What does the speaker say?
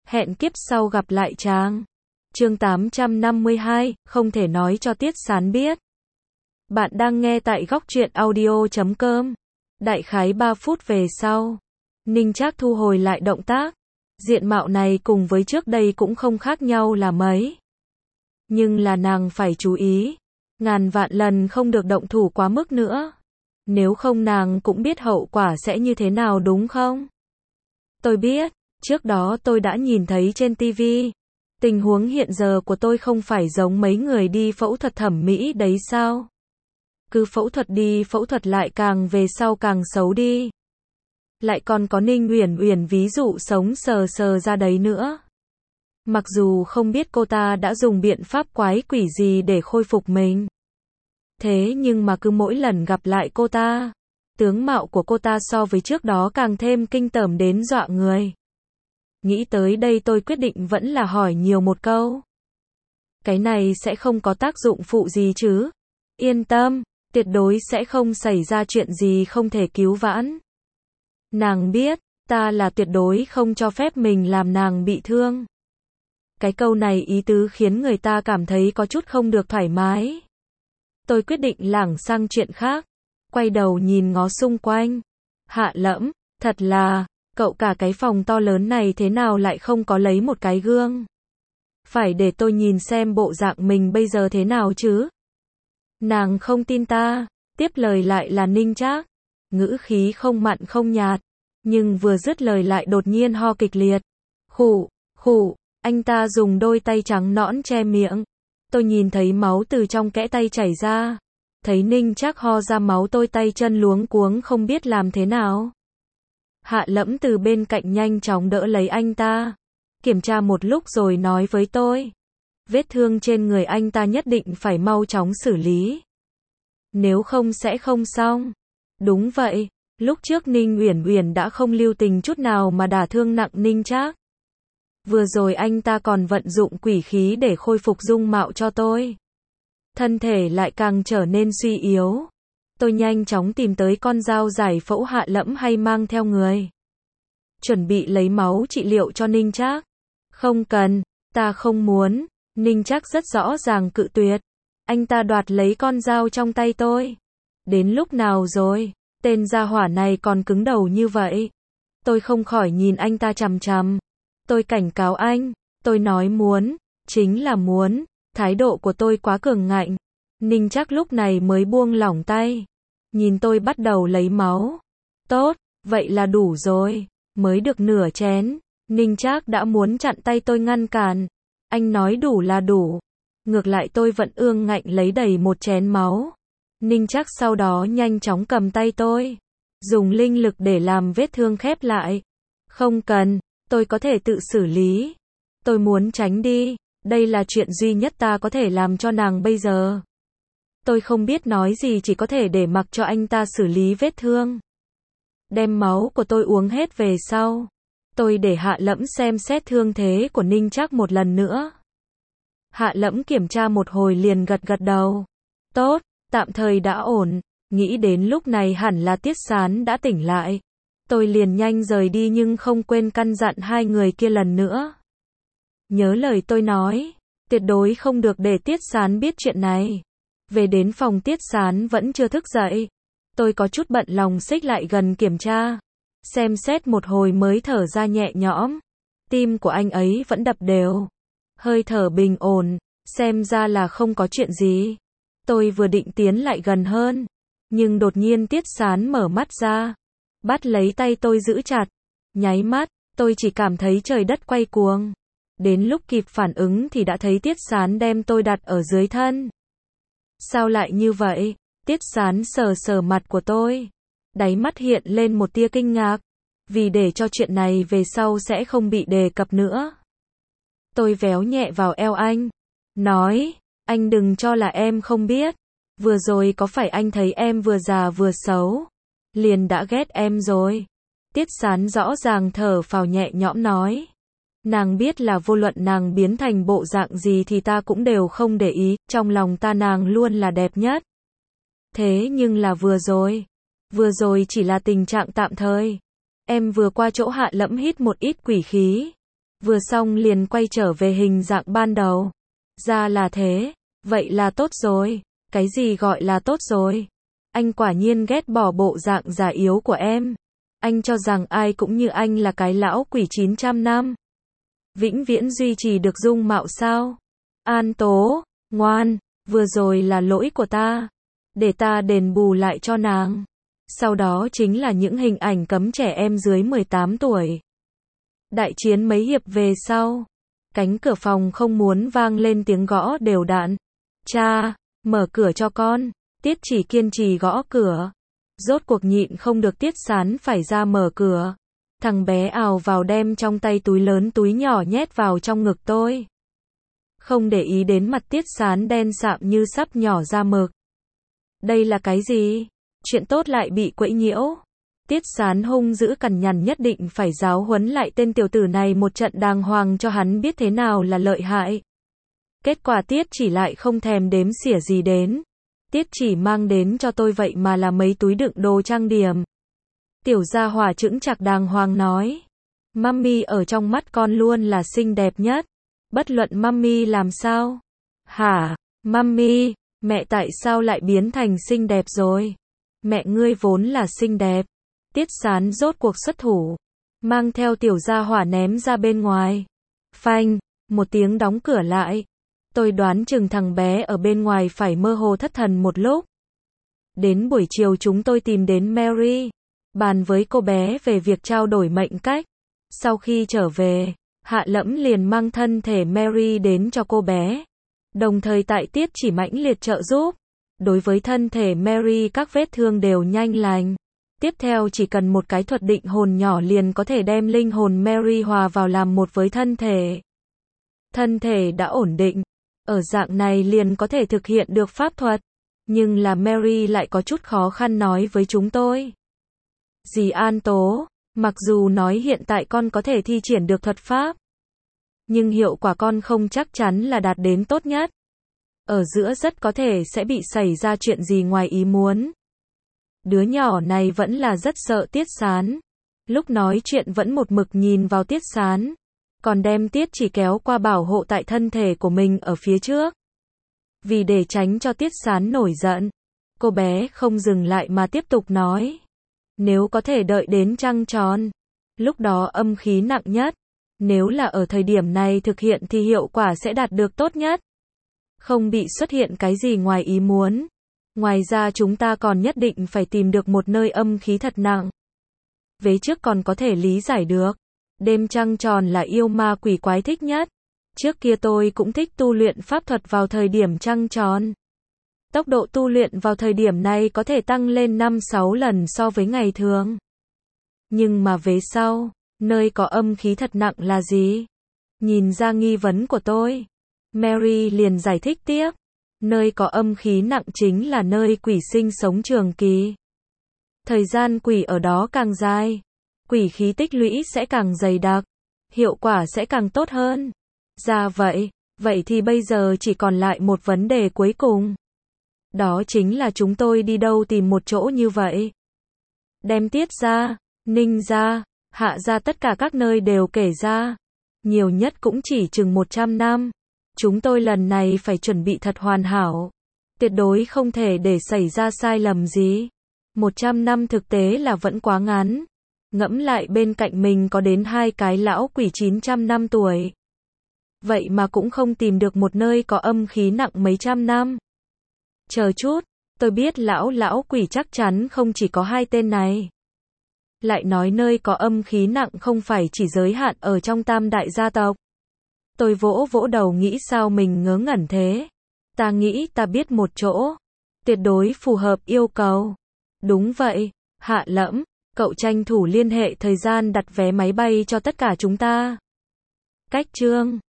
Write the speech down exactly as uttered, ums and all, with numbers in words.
Hẹn kiếp sau gặp lại chàng. Chương tám trăm năm mươi hai, không thể nói cho Tiết Sán biết. Bạn đang nghe tại góc truyện audio chấm com. Đại khái ba phút về sau, Ninh Trác thu hồi lại động tác. Diện mạo này cùng với trước đây cũng không khác nhau là mấy. Nhưng là nàng phải chú ý, ngàn vạn lần không được động thủ quá mức nữa. Nếu không nàng cũng biết hậu quả sẽ như thế nào đúng không? Tôi biết, trước đó tôi đã nhìn thấy trên ti vi. Tình huống hiện giờ của tôi không phải giống mấy người đi phẫu thuật thẩm mỹ đấy sao? Cứ phẫu thuật đi phẫu thuật lại càng về sau càng xấu đi. Lại còn có Ninh Uyển Uyển ví dụ sống sờ sờ ra đấy nữa. Mặc dù không biết cô ta đã dùng biện pháp quái quỷ gì để khôi phục mình. Thế nhưng mà cứ mỗi lần gặp lại cô ta, tướng mạo của cô ta so với trước đó càng thêm kinh tởm đến dọa người. Nghĩ tới đây tôi quyết định vẫn là hỏi nhiều một câu. Cái này sẽ không có tác dụng phụ gì chứ? Yên tâm, tuyệt đối sẽ không xảy ra chuyện gì không thể cứu vãn. Nàng biết, ta là tuyệt đối không cho phép mình làm nàng bị thương. Cái câu này ý tứ khiến người ta cảm thấy có chút không được thoải mái. Tôi quyết định lảng sang chuyện khác, quay đầu nhìn ngó xung quanh. Hạ Lẫm, thật là, cậu cả cái phòng to lớn này thế nào lại không có lấy một cái gương? Phải để tôi nhìn xem bộ dạng mình bây giờ thế nào chứ? Nàng không tin ta, tiếp lời lại là Ninh Trác, ngữ khí không mặn không nhạt, nhưng vừa dứt lời lại đột nhiên ho kịch liệt. Khụ, khụ, anh ta dùng đôi tay trắng nõn che miệng. Tôi nhìn thấy máu từ trong kẽ tay chảy ra. Thấy Ninh Trác ho ra máu tôi tay chân luống cuống không biết làm thế nào. Hạ Lẫm từ bên cạnh nhanh chóng đỡ lấy anh ta. Kiểm tra một lúc rồi nói với tôi. Vết thương trên người anh ta nhất định phải mau chóng xử lý. Nếu không sẽ không xong. Đúng vậy, lúc trước Ninh Uyển Uyển đã không lưu tình chút nào mà đả thương nặng Ninh Trác. Vừa rồi anh ta còn vận dụng quỷ khí để khôi phục dung mạo cho tôi. Thân thể lại càng trở nên suy yếu. Tôi nhanh chóng tìm tới con dao giải phẫu Hạ Lẫm hay mang theo người. Chuẩn bị lấy máu trị liệu cho Ninh Trác. Không cần, ta không muốn. Ninh Trác rất rõ ràng cự tuyệt. Anh ta đoạt lấy con dao trong tay tôi. Đến lúc nào rồi? Tên gia hỏa này còn cứng đầu như vậy. Tôi không khỏi nhìn anh ta chằm chằm. Tôi cảnh cáo anh, tôi nói muốn, chính là muốn, thái độ của tôi quá cường ngạnh. Ninh Trác lúc này mới buông lỏng tay, nhìn tôi bắt đầu lấy máu. Tốt, vậy là đủ rồi, mới được nửa chén. Ninh Trác đã muốn chặn tay tôi ngăn cản. Anh nói đủ là đủ. Ngược lại tôi vẫn ương ngạnh lấy đầy một chén máu. Ninh Trác sau đó nhanh chóng cầm tay tôi, dùng linh lực để làm vết thương khép lại. Không cần. Tôi có thể tự xử lý. Tôi muốn tránh đi. Đây là chuyện duy nhất ta có thể làm cho nàng bây giờ. Tôi không biết nói gì, chỉ có thể để mặc cho anh ta xử lý vết thương. Đem máu của tôi uống hết về sau. Tôi để Hạ Lẫm xem xét thương thế của Ninh Trác một lần nữa. Hạ Lẫm kiểm tra một hồi liền gật gật đầu. Tốt, tạm thời đã ổn. Nghĩ đến lúc này hẳn là Tiết Sán đã tỉnh lại. Tôi liền nhanh rời đi nhưng không quên căn dặn hai người kia lần nữa. Nhớ lời tôi nói, tuyệt đối không được để Tiết Sán biết chuyện này. Về đến phòng Tiết Sán vẫn chưa thức dậy. Tôi có chút bận lòng xích lại gần kiểm tra. Xem xét một hồi mới thở ra nhẹ nhõm. Tim của anh ấy vẫn đập đều. Hơi thở bình ổn, xem ra là không có chuyện gì. Tôi vừa định tiến lại gần hơn. Nhưng đột nhiên Tiết Sán mở mắt ra. Bắt lấy tay tôi giữ chặt. Nháy mắt, tôi chỉ cảm thấy trời đất quay cuồng. Đến lúc kịp phản ứng thì đã thấy Tiết Sán đem tôi đặt ở dưới thân. Sao lại như vậy? Tiết Sán sờ sờ mặt của tôi. Đáy mắt hiện lên một tia kinh ngạc. Vì để cho chuyện này về sau sẽ không bị đề cập nữa. Tôi véo nhẹ vào eo anh. Nói, anh đừng cho là em không biết. Vừa rồi có phải anh thấy em vừa già vừa xấu? Liền đã ghét em rồi. Tiết Sán rõ ràng thở phào nhẹ nhõm nói. Nàng biết là vô luận nàng biến thành bộ dạng gì thì ta cũng đều không để ý, trong lòng ta nàng luôn là đẹp nhất. Thế nhưng là vừa rồi, vừa rồi chỉ là tình trạng tạm thời. Em vừa qua chỗ Hạ Lẫm hít một ít quỷ khí. Vừa xong liền quay trở về hình dạng ban đầu. Ra là thế. Vậy là tốt rồi. Cái gì gọi là tốt rồi? Anh quả nhiên ghét bỏ bộ dạng già yếu của em. Anh cho rằng ai cũng như anh là cái lão quỷ chín trăm năm. Vĩnh viễn duy trì được dung mạo sao? An Tố, ngoan, vừa rồi là lỗi của ta. Để ta đền bù lại cho nàng. Sau đó chính là những hình ảnh cấm trẻ em dưới mười tám tuổi. Đại chiến mấy hiệp về sau. Cánh cửa phòng không muốn vang lên tiếng gõ đều đặn. Cha, mở cửa cho con. Tiết Chỉ kiên trì gõ cửa. Rốt cuộc nhịn không được Tiết Sán phải ra mở cửa. Thằng bé ào vào đem trong tay túi lớn túi nhỏ nhét vào trong ngực tôi. Không để ý đến mặt Tiết Sán đen sạm như sắp nhỏ ra mực. Đây là cái gì? Chuyện tốt lại bị quấy nhiễu. Tiết Sán hung dữ cằn nhằn nhất định phải giáo huấn lại tên tiểu tử này một trận đàng hoàng cho hắn biết thế nào là lợi hại. Kết quả Tiết Chỉ lại không thèm đếm xỉa gì đến. Tiết Chỉ mang đến cho tôi vậy mà là mấy túi đựng đồ trang điểm. Tiểu gia hỏa chững chạc đàng hoàng nói. Mummy ở trong mắt con luôn là xinh đẹp nhất. Bất luận Mummy làm sao. Hả? Mummy, mẹ tại sao lại biến thành xinh đẹp rồi? Mẹ ngươi vốn là xinh đẹp. Tiết Sán rốt cuộc xuất thủ. Mang theo tiểu gia hỏa ném ra bên ngoài. Phanh, một tiếng đóng cửa lại. Tôi đoán chừng thằng bé ở bên ngoài phải mơ hồ thất thần một lúc. Đến buổi chiều chúng tôi tìm đến Mary. Bàn với cô bé về việc trao đổi mệnh cách. Sau khi trở về, Hạ Lẫm liền mang thân thể Mary đến cho cô bé. Đồng thời tại Tiết Chỉ mãnh liệt trợ giúp. Đối với thân thể Mary các vết thương đều nhanh lành. Tiếp theo chỉ cần một cái thuật định hồn nhỏ liền có thể đem linh hồn Mary hòa vào làm một với thân thể. Thân thể đã ổn định. Ở dạng này liền có thể thực hiện được pháp thuật. Nhưng là Mary lại có chút khó khăn nói với chúng tôi. Dì An Tố, mặc dù nói hiện tại con có thể thi triển được thuật pháp. Nhưng hiệu quả con không chắc chắn là đạt đến tốt nhất. Ở giữa rất có thể sẽ bị xảy ra chuyện gì ngoài ý muốn. Đứa nhỏ này vẫn là rất sợ Tiết Sán. Lúc nói chuyện vẫn một mực nhìn vào Tiết Sán. Còn đem Tiết Chỉ kéo qua bảo hộ tại thân thể của mình ở phía trước. Vì để tránh cho Tiết Sán nổi giận. Cô bé không dừng lại mà tiếp tục nói. Nếu có thể đợi đến trăng tròn. Lúc đó âm khí nặng nhất. Nếu là ở thời điểm này thực hiện thì hiệu quả sẽ đạt được tốt nhất. Không bị xuất hiện cái gì ngoài ý muốn. Ngoài ra chúng ta còn nhất định phải tìm được một nơi âm khí thật nặng. Vế trước còn có thể lý giải được. Đêm trăng tròn là yêu ma quỷ quái thích nhất. Trước kia tôi cũng thích tu luyện pháp thuật vào thời điểm trăng tròn. Tốc độ tu luyện vào thời điểm này có thể tăng lên năm sáu lần so với ngày thường. Nhưng mà về sau, nơi có âm khí thật nặng là gì? Nhìn ra nghi vấn của tôi, Mary liền giải thích tiếp. Nơi có âm khí nặng chính là nơi quỷ sinh sống trường kỳ. Thời gian quỷ ở đó càng dài, quỷ khí tích lũy sẽ càng dày đặc, hiệu quả sẽ càng tốt hơn. Ra vậy, vậy thì bây giờ chỉ còn lại một vấn đề cuối cùng. Đó chính là chúng tôi đi đâu tìm một chỗ như vậy. Đem Tiết ra, Ninh ra, Hạ ra tất cả các nơi đều kể ra. Nhiều nhất cũng chỉ chừng một trăm năm. Chúng tôi lần này phải chuẩn bị thật hoàn hảo. Tuyệt đối không thể để xảy ra sai lầm gì. một trăm năm thực tế là vẫn quá ngắn. Ngẫm lại bên cạnh mình có đến hai cái lão quỷ chín trăm năm tuổi. Vậy mà cũng không tìm được một nơi có âm khí nặng mấy trăm năm. Chờ chút, tôi biết lão lão quỷ chắc chắn không chỉ có hai tên này. Lại nói nơi có âm khí nặng không phải chỉ giới hạn ở trong tam đại gia tộc. Tôi vỗ vỗ đầu nghĩ sao mình ngớ ngẩn thế. Ta nghĩ ta biết một chỗ. Tuyệt đối phù hợp yêu cầu. Đúng vậy, Hạ Lẫm, cậu tranh thủ liên hệ thời gian đặt vé máy bay cho tất cả chúng ta. Cách chương